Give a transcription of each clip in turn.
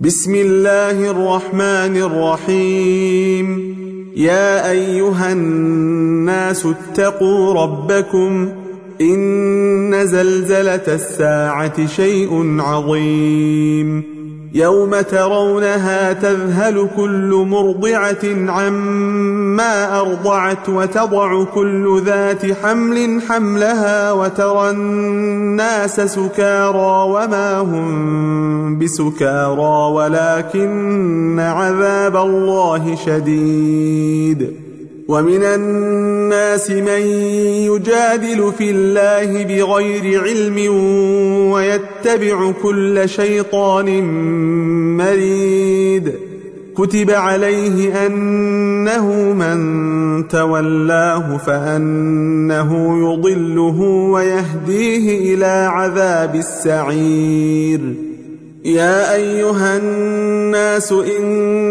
بسم الله الرحمن الرحيم. يا أيها الناس اتقوا ربكم إن زلزلة الساعة شيء عظيم يوم ترونها تذهل كل مرضعة عما أرضعت وتضع كل ذات حمل حملها وترى الناس سكارى وما هم بسكارى ولكن عذاب الله شديد. ومن الناس من يجادل في الله بغير علم ويتبع كل شيطان مريد. كتب عليه أنه من تولاه فأنه يضله ويهديه إلى عذاب السعير. يا أيها الناس إن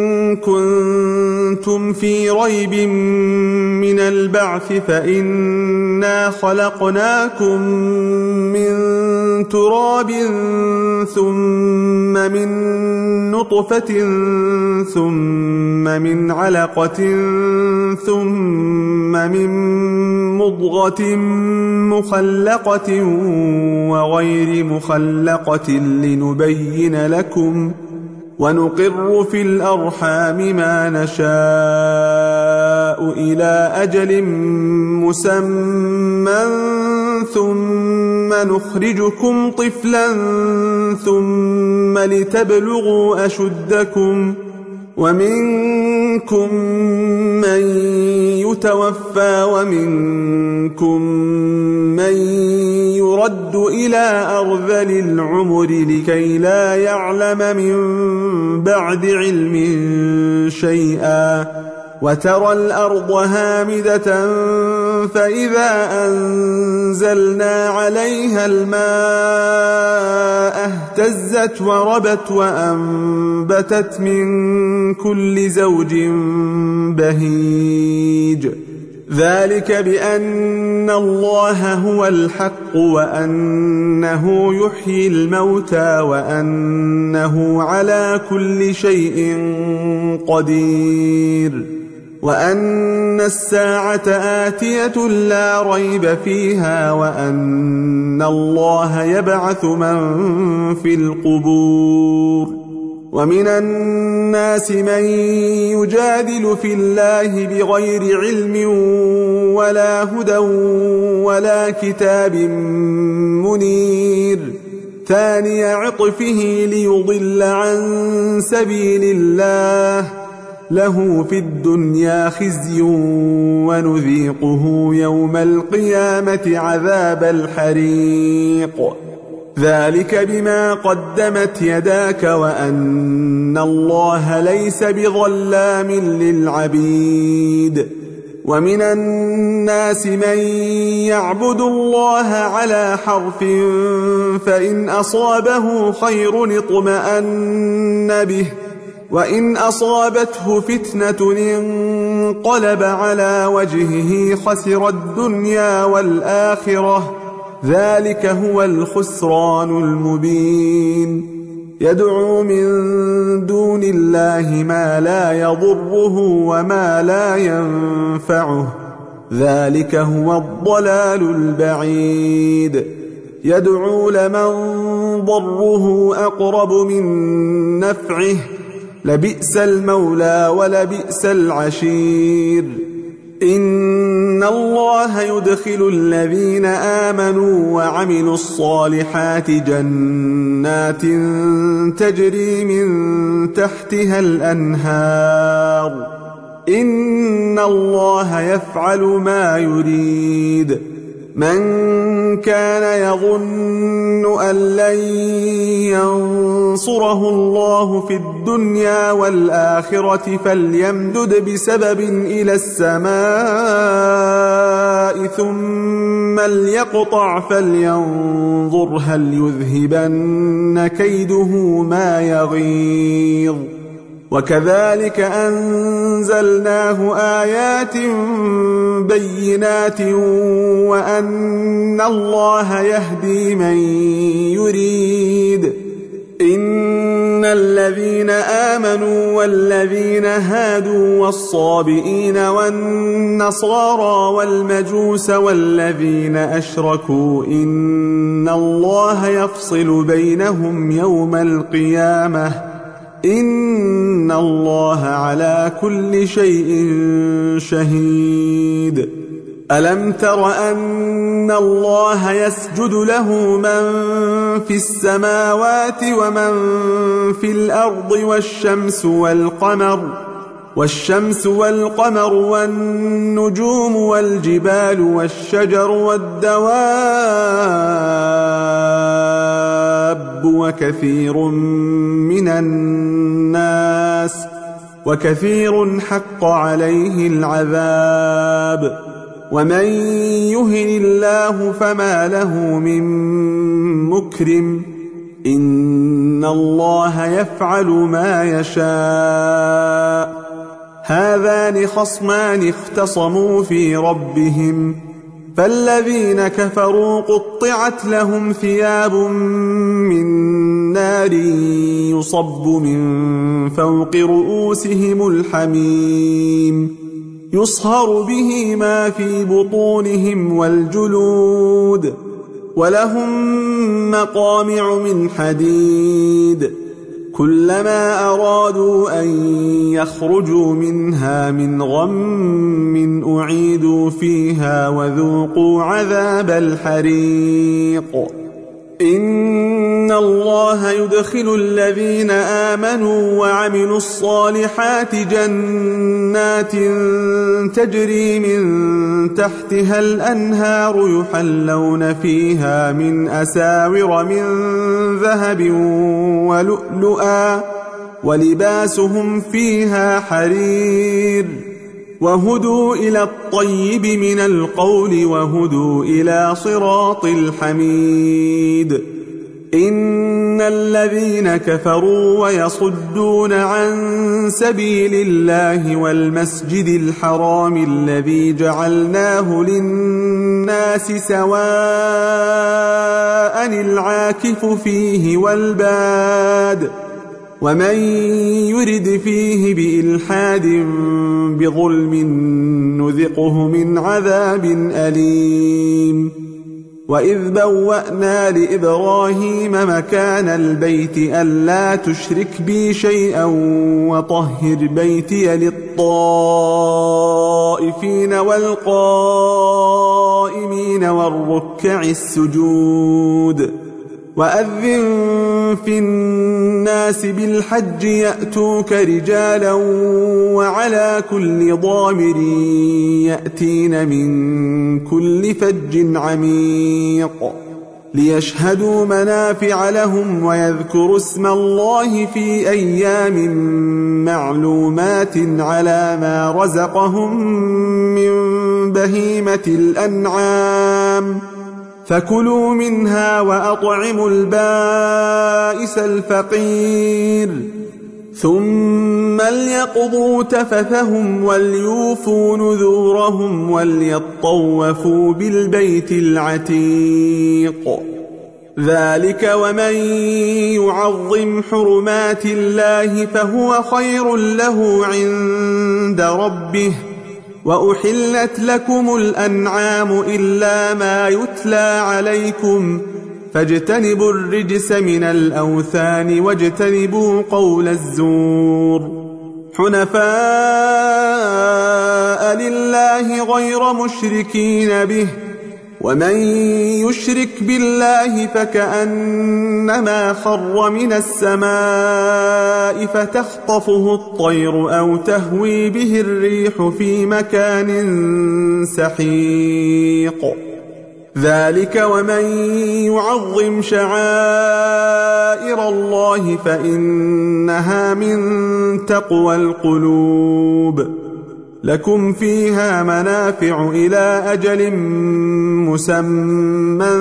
كنتم في ريب من البعث فإنا خلقناكم من تراب ثم من نطفة ثم من علقة ثم من مضغة مخلقة وغير مخلقة لنبين لكم ونقر في الأرحام ما نشاء إلى أجل مسمى ثم نخرجكم طفلا ثم لتبلغوا أشدكم ومنكم من يتوفى ومنكم من يرد إلى أرذل العمر لكي لا يعلم من بعد علم شيئا. وترى الأرض هامدة فإذا أنزلنا عليها الماء اهتزت وربت وأنبتت من كل زوج بهيج. ذلك بأن الله هو الحق وأنه يحيي الموتى وأنه على كل شيء قدير وأن الساعة آتية لا ريب فيها وأن الله يبعث من في القبور. ومن الناس من يجادل في الله بغير علم ولا هدى ولا كتاب منير ثاني عطفه ليضل عن سبيل الله له في الدنيا خزي ونذيقه يوم القيامة عذاب الحريق. ذلك بما قدمت يداك وأن الله ليس بظلام للعبيد. ومن الناس من يعبد الله على حرف فإن أصابه خير اطمأن به وإن أصابته فتنة انقلب على وجهه خسر الدنيا والآخرة ذلك هو الخسران المبين. يدعو من دون الله ما لا يضره وما لا ينفعه ذلك هو الضلال البعيد. يدعو لمن ضره أقرب من نفعه لبئس المولى ولبئس العشير. إن الله يدخل الذين آمنوا وعملوا الصالحات جنات تجري من تحتها الأنهار إن الله يفعل ما يريد. من كان يظن أن لن ينصره الله في الدنيا والآخرة فليمدد بسبب إلى السماء ثم ليقطع فلينظر هل يذهبن كيده ما يغيظ. وكذلك أنزلناه آيات بينات وأن الله يهدي من يريد إن الذين آمنوا والذين هادوا والصابئين والنصارى والمجوس والذين أشركوا إن الله يفصل بينهم يوم القيامة إن الله على كل شيء شهيد ألم تر أن الله يسجد له من في السماوات ومن في الأرض والشمس والقمر والنجوم والجبال والشجر والدواب وكثير حق عليه العذاب ومن يهن الله فما له من مكرم إن الله يفعل ما يشاء هذان خصمان اختصموا في ربهم فالذين كفروا قطعت لهم ثياب من نار يصب من فوق رؤوسهم الحميم يصهر به ما في بطونهم والجلود ولهم مقامع من حديد كلما أرادوا أن يخرجوا منها من غم أعيدوا فيها وذوقوا عذاب الحريق إن الله يدخل الذين آمنوا وعملوا الصالحات جنات تجري من تحتها الأنهار يحلون فيها من أساور من ذهب ولؤلؤا ولباسهم فيها حرير وهدوا إلى الطيب من القول وهدوا إلى صراط الحميد إن الذين كفروا ويصدون عن سبيل الله والمسجد الحرام الذي جعلناه للناس سواء العاكف فيه والباد ومن يرد فيه بإلحاد بظلم نذقه من عذاب أليم وإذ بوأنا لإبراهيم مكان البيت ألا تشرك بي شيئا وطهر بيتي للطائفين والقائمين والركع السجود وأذن في الناس بالحج يأتوك رجالا وعلى كل ضامر يأتين من كل فج عميق ليشهدوا منافع لهم ويذكروا اسم الله في أيام معلومات على ما رزقهم من بهيمة الأنعام فكلوا منها وأطعموا البائس الفقير ثم ليقضوا تفثهم وليوفوا نذورهم وليطوفوا بالبيت العتيق ذلك ومن يعظم حرمات الله فهو خير له عند ربه وأحلت لكم الأنعام إلا ما يتلى عليكم فاجتنبوا الرجس من الأوثان واجتنبوا قول الزور حنفاء لله غير مشركين به ومن يشرك بالله فكأنما خر من السماء فتخطفه الطير أو تهوي به الريح في مكان سحيق ذلك ومن يعظم شعائر الله فإنها من تقوى القلوب لكم فيها منافع إلى أجل مسمى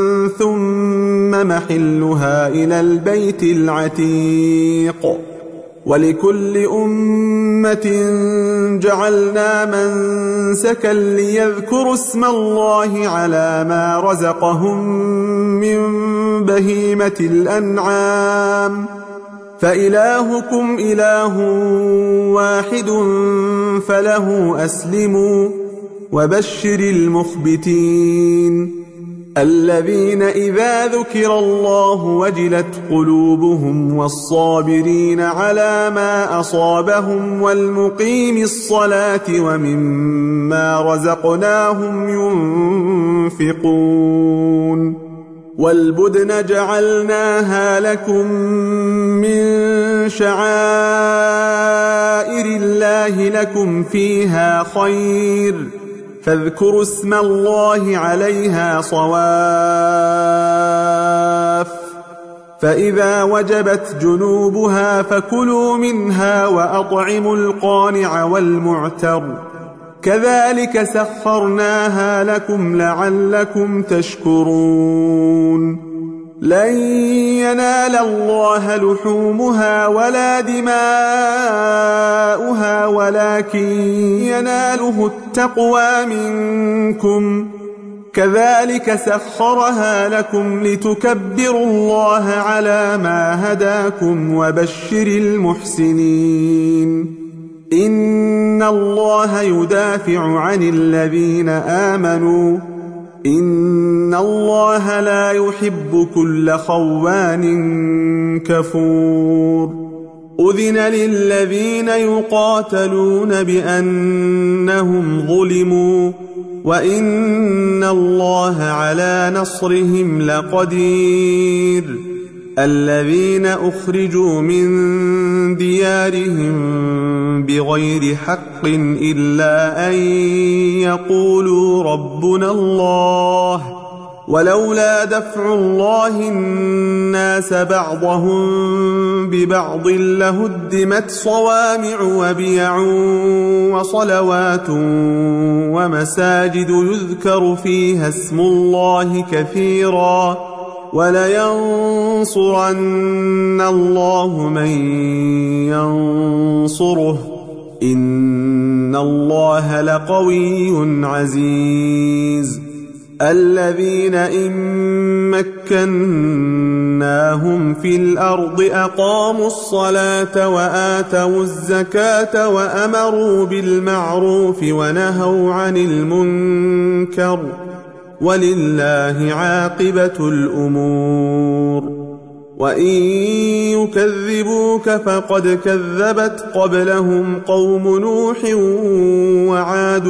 ثم محلها إلى البيت العتيق ولكل أمة جعلنا منسكا ليذكروا اسم الله على ما رزقهم من بهيمة الأنعام فإلهكم إله واحد فله أسلموا وبشر المخبتين الذين إذا ذكر الله وجلت قلوبهم والصابرين على ما أصابهم والمقيم الصلاة ومما رزقناهم ينفقون والبدن جعلناها لكم من شعائر الله لكم فيها خير فاذكروا اسم الله عليها صواف فإذا وجبت جنوبها فكلوا منها وأطعموا القانع والمعتر كذلك سخرناها لكم لعلكم تشكرون لن ينال الله لحومها ولا دماؤها ولكن يناله التقوى منكم كذلك سخرها لكم لتكبروا الله على ما هداكم وبشر المحسنين إن الله يدافع عن الذين آمنوا إن الله لا يحب كل خوان كفور أذن للذين يقاتلون بأنهم ظلموا وإن الله على نصرهم لقدير الذين أخرجوا من ديارهم بغير حق إلا أن يقولوا ربنا الله ولولا دفع الله الناس بعضهم ببعض لهدمت صوامع وبيع وصلوات ومساجد يذكر فيها اسم الله كثيرا ولينصرن الله من ينصره إن الله لقوي عزيز الذين إن مكناهم في الأرض أقاموا الصلاة وآتوا الزكاة وأمروا بالمعروف ونهوا عن المنكر ولله عاقبة الأمور وإن يكذبوك فقد كذبت قبلهم قوم نوح وعاد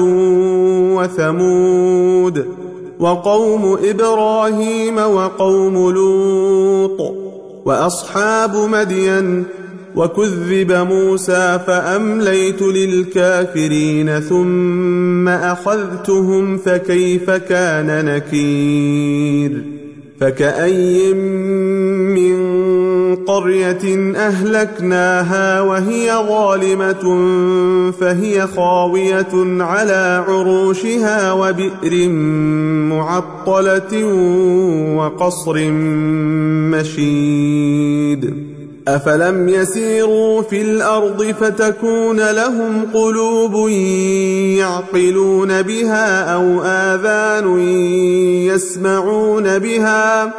وثمود وقوم إبراهيم وقوم لوط وأصحاب مدين وكذب موسى فأمليت للكافرين ثم أخذتهم فكيف كان نكير فكأي من قرية أهلكناها وهي ظالمة فهي خاوية على عروشها وبئر معطلة وقصر مشيد أفلم يسيروا في الأرض فتكون لهم قلوب يعقلون بها أو آذان يسمعون بها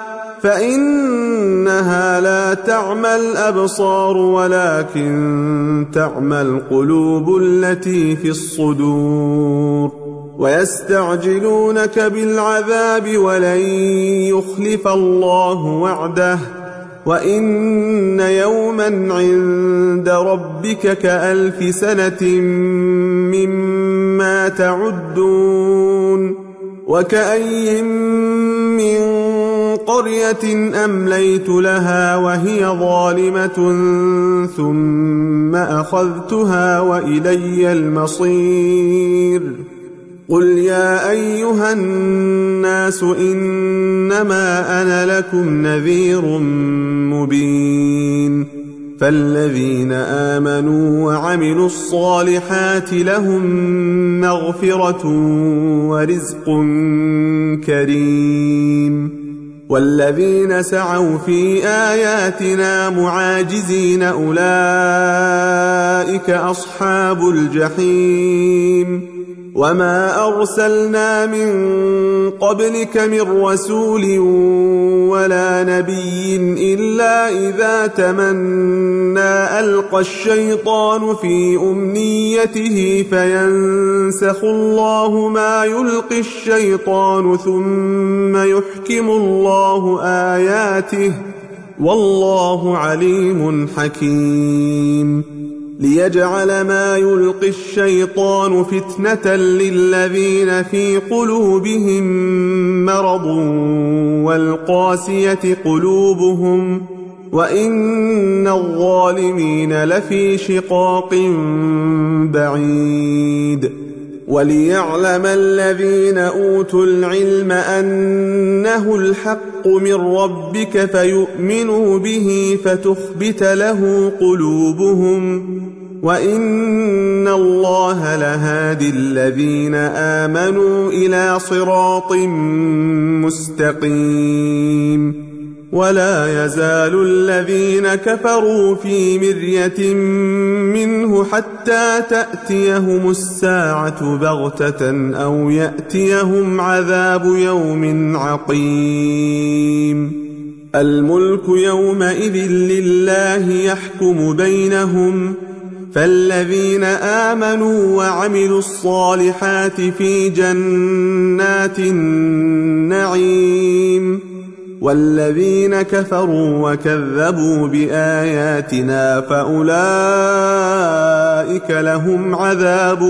فإنها لا تعمى الأبصار ولكن تعمى القلوب التي في الصدور ويستعجلونك بالعذاب ولن يخلف الله وعده وإن يوما عند ربك كألف سنة مما تعدون وكأي من قرية أمليت لها وهي ظالمة ثم أخذتها وإلي المصير قل يا أيها الناس إنما أنا لكم نذير مبين فالذين آمنوا وعملوا الصالحات لهم مغفرة ورزق كريم والذين سعوا في آياتنا معاجزين أولئك أصحاب الجحيم وما أرسلنا من قبلك من رسول ولا نبي إلا إذا تمنى ألقى الشيطان في أمنيته فينسخ الله ما يلقي الشيطان ثم يحكم الله آياته والله عليم حكيم ليجعل ما يلقي الشيطان فتنة للذين في قلوبهم مرض والقاسية قلوبهم وإن الظالمين لفي شقاق بعيد وليعلم الذين أوتوا العلم أنه الحق من ربك فيؤمنوا به فتخبت له قلوبهم وإن الله لهادي الذين آمنوا إلى صراط مستقيم ولا يزال الذين كفروا في مرية منه حتى تأتيهم الساعة بغتة أو يأتيهم عذاب يوم عقيم الملك يومئذ لله يحكم بينهم فالذين آمنوا وعملوا الصالحات في جنات النعيم والذين كفروا وكذبوا بآياتنا فأولئك لهم عذاب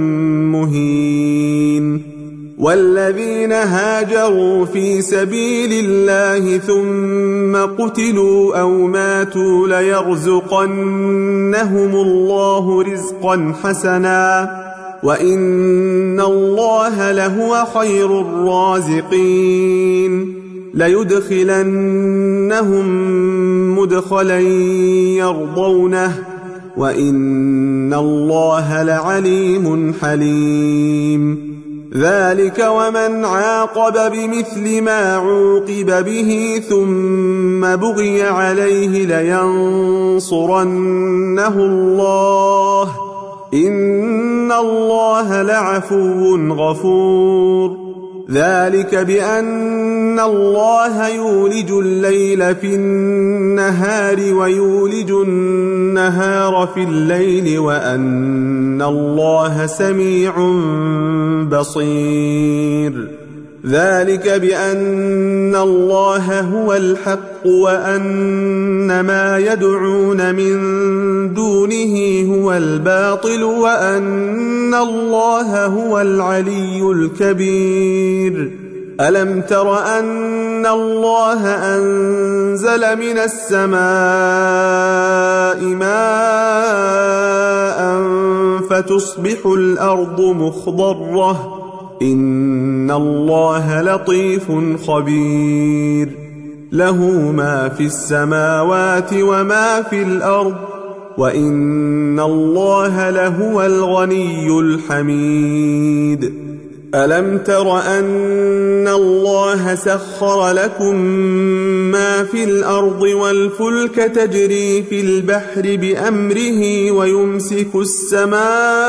مهين والذين هاجروا في سبيل الله ثم قتلوا أو ماتوا ليرزقنهم الله رزقا حسنا وإن الله لهو خير الرازقين ليدخلنهم مدخلا يرضونه وإن الله لعليم حليم ذلك ومن عاقب بمثل ما عوقب به ثم بغي عليه لينصرنه الله إن الله لعفو غفور ذلك بأن الله يولج الليل في النهار ويولج النهار في الليل وأن الله سميع بصير ذلك بأن الله هو الحق وأن ما يدعون من دونه هو الباطل وأن الله هو العلي الكبير ألم تر أن الله أنزل من السماء ماء فتصبح الأرض مخضرة إن الله لطيف خبير له ما في السماوات وما في الأرض وإن الله لهو الغني الحميد ألم تر أن الله سخر لكم ما في الأرض والفلك تجري في البحر بأمره ويمسك السماء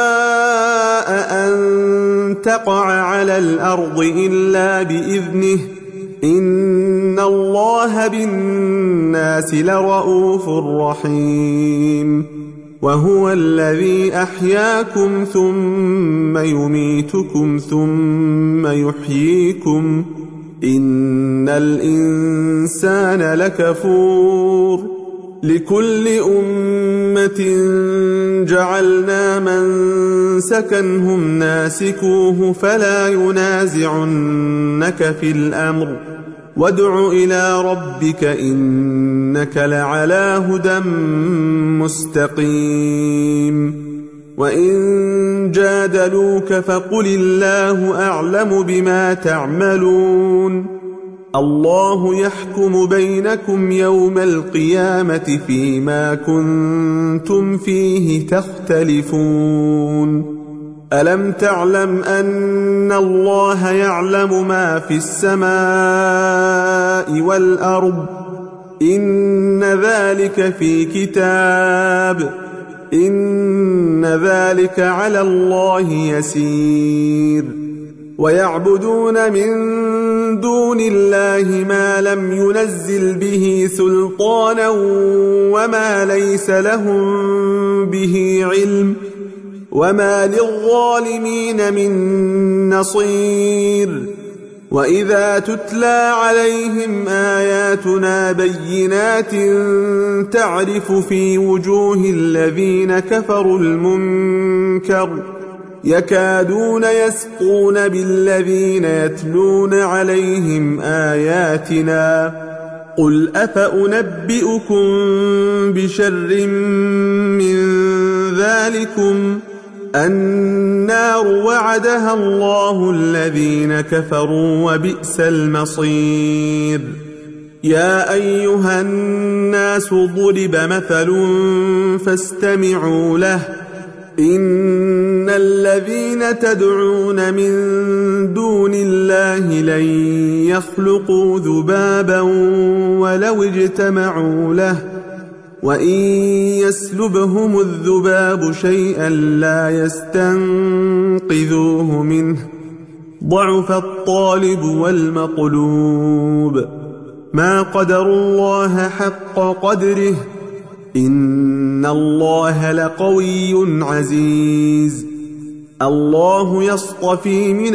أن تقع على الأرض إلا بإذنه إن الله بالناس لرؤوف رحيم وهو الذي أحياكم ثم يميتكم ثم يحييكم إن الإنسان لكفور لكل أمة جعلنا منسكا هم ناسكوه فلا ينازعنك في الأمر وادع إلى ربك إنك لعلى هدى مستقيم وإن جادلوك فقل الله أعلم بما تعملون الله يحكم بينكم يوم القيامة فيما كنتم فيه تختلفون ألم تعلم أن الله يعلم ما في السماء والأرض إن ذلك في كتاب إن ذلك على الله يسير ويعبدون من دون الله ما لم ينزل به سلطانا وما ليس لهم به علم وما للظالمين من نصير وإذا تتلى عليهم آياتنا بينات تعرف في وجوه الذين كفروا المنكر يكادون يسقون بالذين يتلون عليهم آياتنا قل أفأنبئكم بشر من ذلكم النار وعدها الله الذين كفروا وبئس المصير يا أيها الناس ضرب مثل فاستمعوا له إن الذين تدعون من دون الله لن يخلقوا ذبابا ولو اجتمعوا له وإن يسلبهم الذباب شيئا لا يستنقذوه منه ضعف الطالب والمطلوب ما قدروا الله حق قدره إن الله لقوي عزيز الله يصطفي من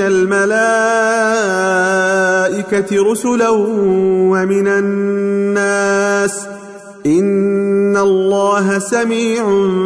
الملائكة رسلا ومن الناس إن الله سميع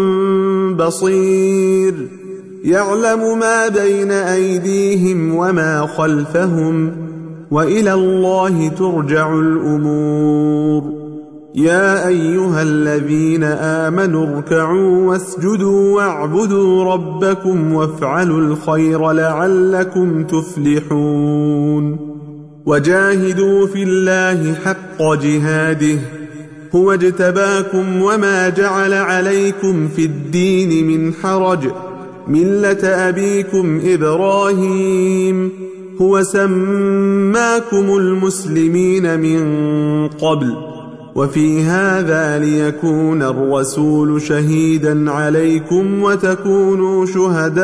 بصير يعلم ما بين أيديهم وما خلفهم وإلى الله ترجع الأمور يا أيها الذين آمنوا اركعوا واسجدوا واعبدوا ربكم وافعلوا الخير لعلكم تفلحون وجاهدوا في الله حق جهاده هو اجتباكم وما جعل عليكم في الدين من حرج ملة أبيكم إبراهيم هو سماكم المسلمين من قبل وفي هذا ليكون الرسول شهيدا عليكم وتكونوا شهداء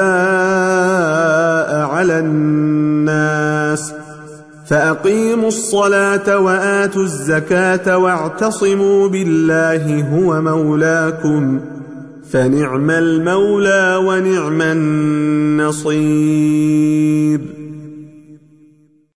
على الناس فأقيموا الصلاة وآتوا الزكاة واعتصموا بالله هو مولاكم فنعم المولى ونعم النصير